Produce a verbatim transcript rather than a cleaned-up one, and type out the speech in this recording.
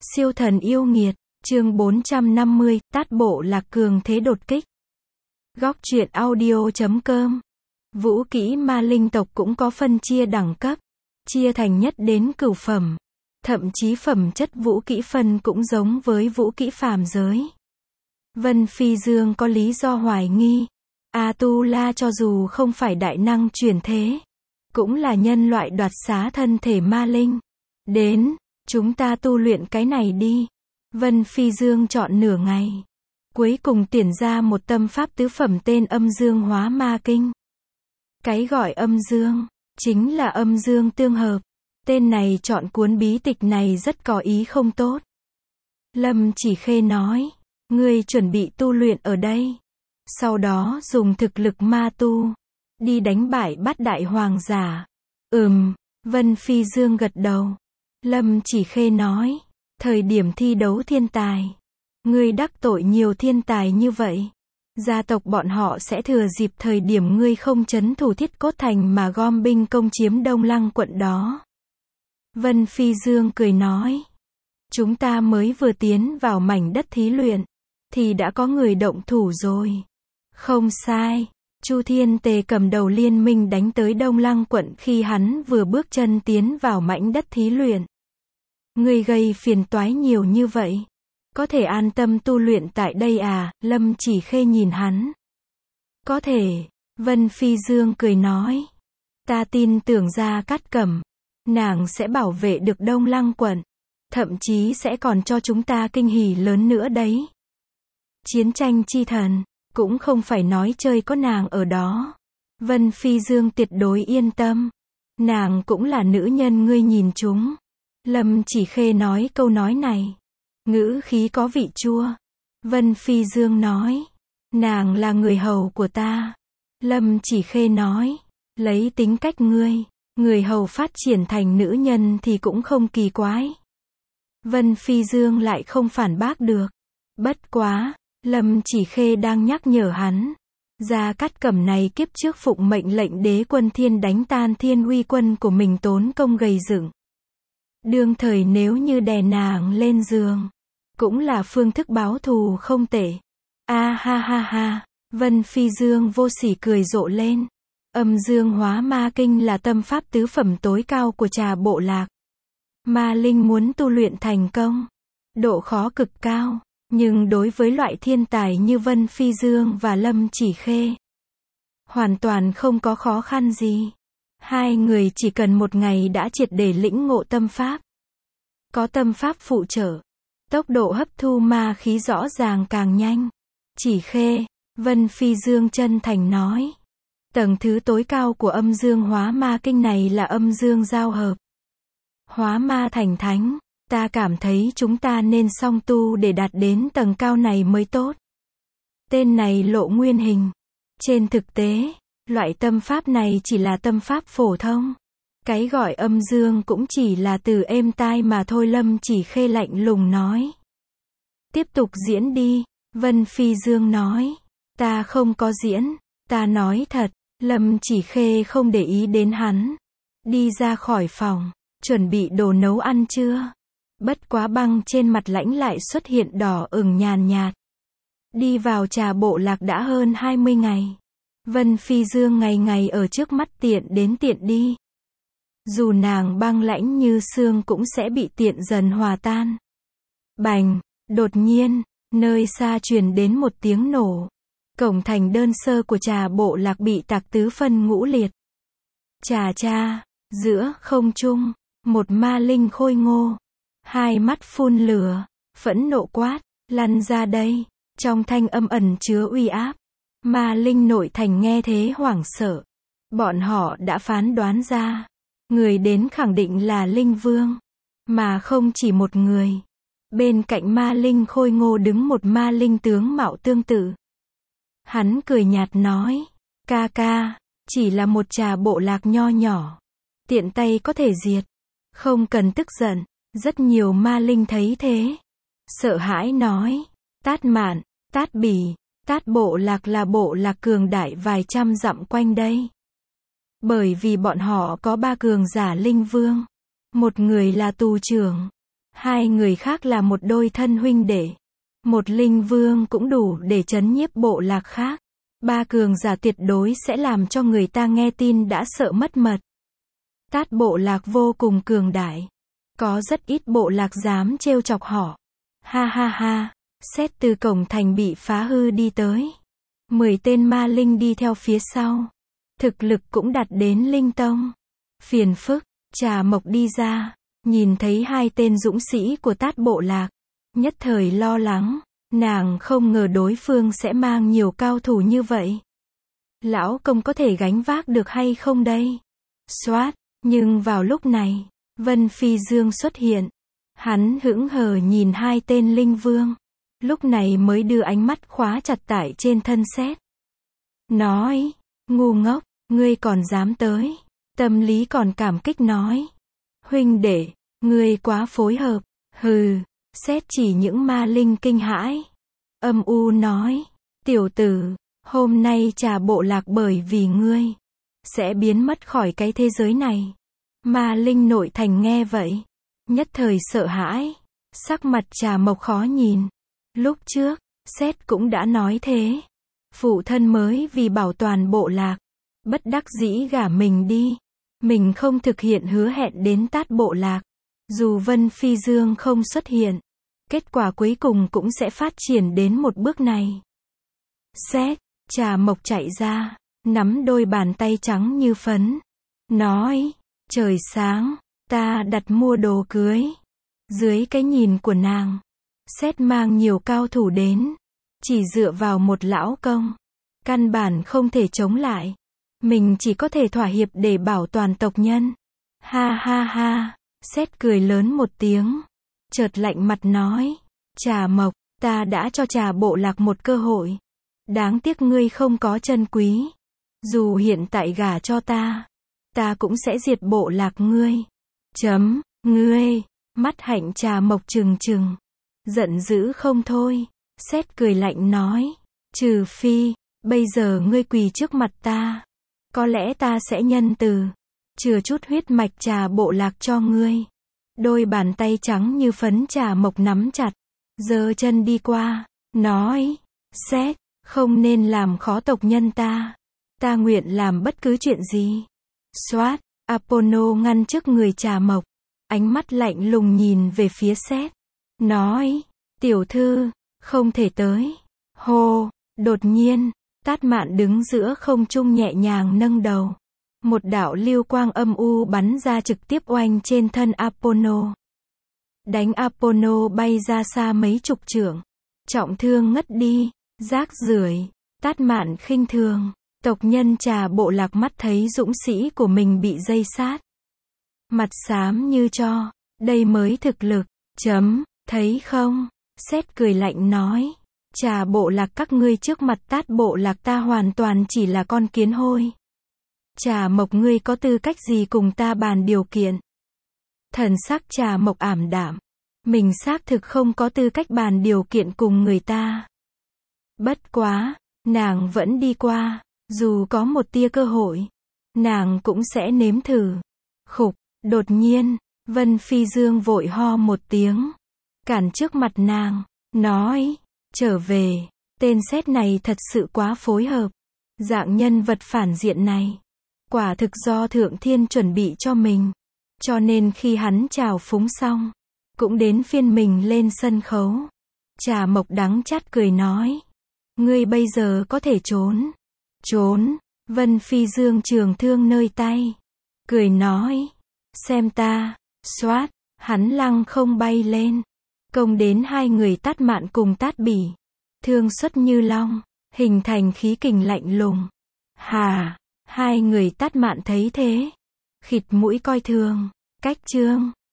Siêu thần yêu nghiệt, chương bốn trăm năm mươi, tát bộ lạc cường thế đột kích. Góc truyện audio chấm com. Vũ kỹ ma linh tộc cũng có phân chia đẳng cấp, chia thành nhất đến cửu phẩm. Thậm chí phẩm chất vũ kỹ phân cũng giống với vũ kỹ phàm giới. Vân Phi Dương có lý do hoài nghi, A-tu-la cho dù không phải đại năng chuyển thế, cũng là nhân loại đoạt xá thân thể ma linh. Đến, chúng ta tu luyện cái này đi. Vân Phi Dương chọn nửa ngày, cuối cùng tuyển ra một tâm pháp tứ phẩm tên Âm Dương Hóa Ma Kinh. Cái gọi âm dương, chính là âm dương tương hợp. Tên này chọn cuốn bí tịch này rất có ý không tốt. Lâm Chỉ Khê nói, ngươi chuẩn bị tu luyện ở đây, sau đó dùng thực lực ma tu, đi đánh bại bát đại hoàng giả. Ừm, Vân Phi Dương gật đầu. Lâm Chỉ Khê nói, thời điểm thi đấu thiên tài, ngươi đắc tội nhiều thiên tài như vậy, gia tộc bọn họ sẽ thừa dịp thời điểm ngươi không trấn thủ Thiết Cốt Thành mà gom binh công chiếm Đông Lăng quận đó. Vân Phi Dương cười nói, chúng ta mới vừa tiến vào mảnh đất thí luyện, thì đã có người động thủ rồi. Không sai, Chu Thiên Tề cầm đầu liên minh đánh tới Đông Lăng quận khi hắn vừa bước chân tiến vào mảnh đất thí luyện. Ngươi gây phiền toái nhiều như vậy, có thể an tâm tu luyện tại đây à? Lâm Chỉ Khê nhìn hắn. Có thể, Vân Phi Dương cười nói, ta tin tưởng Gia Cát Cẩm, nàng sẽ bảo vệ được Đông Lăng quận, thậm chí sẽ còn cho chúng ta kinh hỉ lớn nữa đấy. Chiến tranh chi thần, cũng không phải nói chơi có nàng ở đó. Vân Phi Dương tuyệt đối yên tâm, nàng cũng là nữ nhân ngươi nhìn chúng. Lâm Chỉ Khê nói câu nói này, ngữ khí có vị chua. Vân Phi Dương nói, nàng là người hầu của ta. Lâm Chỉ Khê nói, lấy tính cách ngươi, người hầu phát triển thành nữ nhân thì cũng không kỳ quái. Vân Phi Dương lại không phản bác được. Bất quá, Lâm Chỉ Khê đang nhắc nhở hắn, Gia Cát Cẩm này kiếp trước phụng mệnh lệnh đế quân thiên đánh tan Thiên Uy quân của mình tốn công gầy dựng. Đương thời nếu như đè nàng lên giường, cũng là phương thức báo thù không tệ. A ha ha ha, Vân Phi Dương vô sỉ cười rộ lên. Âm Dương Hóa Ma Kinh là tâm pháp tứ phẩm tối cao của Trà Bộ Lạc. Ma linh muốn tu luyện thành công, độ khó cực cao, nhưng đối với loại thiên tài như Vân Phi Dương và Lâm Chỉ Khê, hoàn toàn không có khó khăn gì. Hai người chỉ cần một ngày đã triệt để lĩnh ngộ tâm pháp. Có tâm pháp phụ trợ, tốc độ hấp thu ma khí rõ ràng càng nhanh. Chỉ Khê, Vân Phi Dương chân thành nói, tầng thứ tối cao của âm dương hóa ma kinh này là âm dương giao hợp. Hóa ma thành thánh, ta cảm thấy chúng ta nên song tu để đạt đến tầng cao này mới tốt. Tên này lộ nguyên hình. Trên thực tế, loại tâm pháp này chỉ là tâm pháp phổ thông. Cái gọi âm dương cũng chỉ là từ êm tai mà thôi. Lâm Chỉ Khê lạnh lùng nói. Tiếp tục diễn đi, Vân Phi Dương nói. Ta không có diễn, ta nói thật. Lâm Chỉ Khê không để ý đến hắn. Đi ra khỏi phòng, chuẩn bị đồ nấu ăn chưa? Bất quá băng trên mặt lãnh lại xuất hiện đỏ ửng nhàn nhạt. Đi vào Trà Bộ Lạc đã hơn hai mươi ngày. Vân Phi Dương ngày ngày ở trước mắt tiện đến tiện đi. Dù nàng băng lãnh như xương cũng sẽ bị tiện dần hòa tan. Bành, đột nhiên, nơi xa truyền đến một tiếng nổ. Cổng thành đơn sơ của Trà Bộ Lạc bị tạc tứ phân ngũ liệt. Chà cha, giữa không trung, một ma linh khôi ngô, hai mắt phun lửa, phẫn nộ quát, lăn ra đây. Trong thanh âm ẩn chứa uy áp. Ma linh nội thành nghe thế hoảng sợ. Bọn họ đã phán đoán ra, người đến khẳng định là Linh Vương, mà không chỉ một người. Bên cạnh ma linh khôi ngô đứng một ma linh tướng mạo tương tự. Hắn cười nhạt nói, ca ca, chỉ là một Trà Bộ Lạc nho nhỏ, tiện tay có thể diệt, không cần tức giận. Rất nhiều ma linh thấy thế, sợ hãi nói, Tát Mạn, Tát Bỉ, Tát Bộ Lạc là bộ lạc cường đại vài trăm dặm quanh đây. Bởi vì bọn họ có ba cường giả linh vương, một người là tù trưởng, Hai người khác là một đôi thân huynh đệ. Một linh vương cũng đủ để trấn nhiếp bộ lạc khác. Ba cường giả tuyệt đối sẽ làm cho người ta nghe tin đã sợ mất mật. Tát bộ lạc vô cùng cường đại. Có rất ít bộ lạc dám trêu chọc họ. Ha ha ha, Sét từ cổng thành bị phá hư đi tới. Mười tên ma linh đi theo phía sau. Thực lực cũng đạt đến linh tông. Phiền phức, Trà Mộc đi ra, nhìn thấy hai tên dũng sĩ của Tát bộ lạc. Nhất thời lo lắng, nàng không ngờ đối phương sẽ mang nhiều cao thủ như vậy. Lão công có thể gánh vác được hay không đây? Xoát, nhưng vào lúc này, Vân Phi Dương xuất hiện. Hắn hững hờ nhìn hai tên linh vương. Lúc này mới đưa ánh mắt khóa chặt tại trên thân Sét. Nói, ngu ngốc, ngươi còn dám tới. Tâm lý còn cảm kích nói. Huynh đệ, ngươi quá phối hợp. Hừ, Sét chỉ những ma linh kinh hãi. Âm u nói, tiểu tử, hôm nay Trà bộ lạc bởi vì ngươi sẽ biến mất khỏi cái thế giới này. Ma linh nội thành nghe vậy, nhất thời sợ hãi, sắc mặt Trà Mộc khó nhìn. Lúc trước, Sét cũng đã nói thế. Phụ thân mới vì bảo toàn bộ lạc, bất đắc dĩ gả mình đi. Mình không thực hiện hứa hẹn đến Tát bộ lạc. Dù Vân Phi Dương không xuất hiện, kết quả cuối cùng cũng sẽ phát triển đến một bước này. Sét, Trà Mộc chạy ra, nắm đôi bàn tay trắng như phấn. Nói, trời sáng, ta đặt mua đồ cưới. Dưới cái nhìn của nàng, Sét mang nhiều cao thủ đến. Chỉ dựa vào một lão công, căn bản không thể chống lại. Mình chỉ có thể thỏa hiệp để bảo toàn tộc nhân. Ha ha ha, Sét cười lớn một tiếng. Chợt lạnh mặt nói, Trà Mộc, ta đã cho Trà bộ lạc một cơ hội. Đáng tiếc ngươi không có chân quý. Dù hiện tại gả cho ta, ta cũng sẽ diệt bộ lạc ngươi. Chấm, ngươi, mắt hạnh Trà Mộc trừng trừng. Giận dữ không thôi. Sét cười lạnh nói, trừ phi, bây giờ ngươi quỳ trước mặt ta. Có lẽ ta sẽ nhân từ, chừa chút huyết mạch Trà bộ lạc cho ngươi. Đôi bàn tay trắng như phấn Trà Mộc nắm chặt, giơ chân đi qua, nói, Sét, không nên làm khó tộc nhân ta. Ta nguyện làm bất cứ chuyện gì. Xoát, Apollo ngăn trước người Trà Mộc, ánh mắt lạnh lùng nhìn về phía Sét. Nói, tiểu thư, không thể tới. Hô, đột nhiên, Tát Mạn đứng giữa không trung nhẹ nhàng nâng đầu. Một đạo lưu quang âm u bắn ra trực tiếp oanh trên thân Apollo. Đánh Apollo bay ra xa mấy chục trượng. Trọng thương ngất đi, rác rưởi. Tát Mạn khinh thường. Tộc nhân Trà bộ lạc mắt thấy dũng sĩ của mình bị dây sát. Mặt xám như tro, đây mới thực lực. Chấm, thấy không? Sét cười lạnh nói, Trà bộ lạc các ngươi trước mặt Tát bộ lạc ta hoàn toàn chỉ là con kiến hôi. Trà Mộc ngươi có tư cách gì cùng ta bàn điều kiện? Thần sắc Trà Mộc ảm đạm. Mình xác thực không có tư cách bàn điều kiện cùng người ta. Bất quá, nàng vẫn đi qua. Dù có một tia cơ hội, nàng cũng sẽ nếm thử. Khục, đột nhiên, Vân Phi Dương vội ho một tiếng. Cản trước mặt nàng, nói, trở về, tên Sét này thật sự quá phối hợp. Dạng nhân vật phản diện này, quả thực do Thượng Thiên chuẩn bị cho mình. Cho nên khi hắn chào phúng xong, cũng đến phiên mình lên sân khấu. Trà Mộc đắng chát cười nói, ngươi bây giờ có thể trốn. Trốn, Vân Phi Dương trường thương nơi tay. Cười nói, xem ta. Xoát, hắn lăng không bay lên. Công đến hai người Tát Mạn cùng Tát Bỉ. Thương xuất như long, hình thành khí kình lạnh lùng. Hà, hai người Tát Mạn thấy thế. Khịt mũi coi thường, cách chương.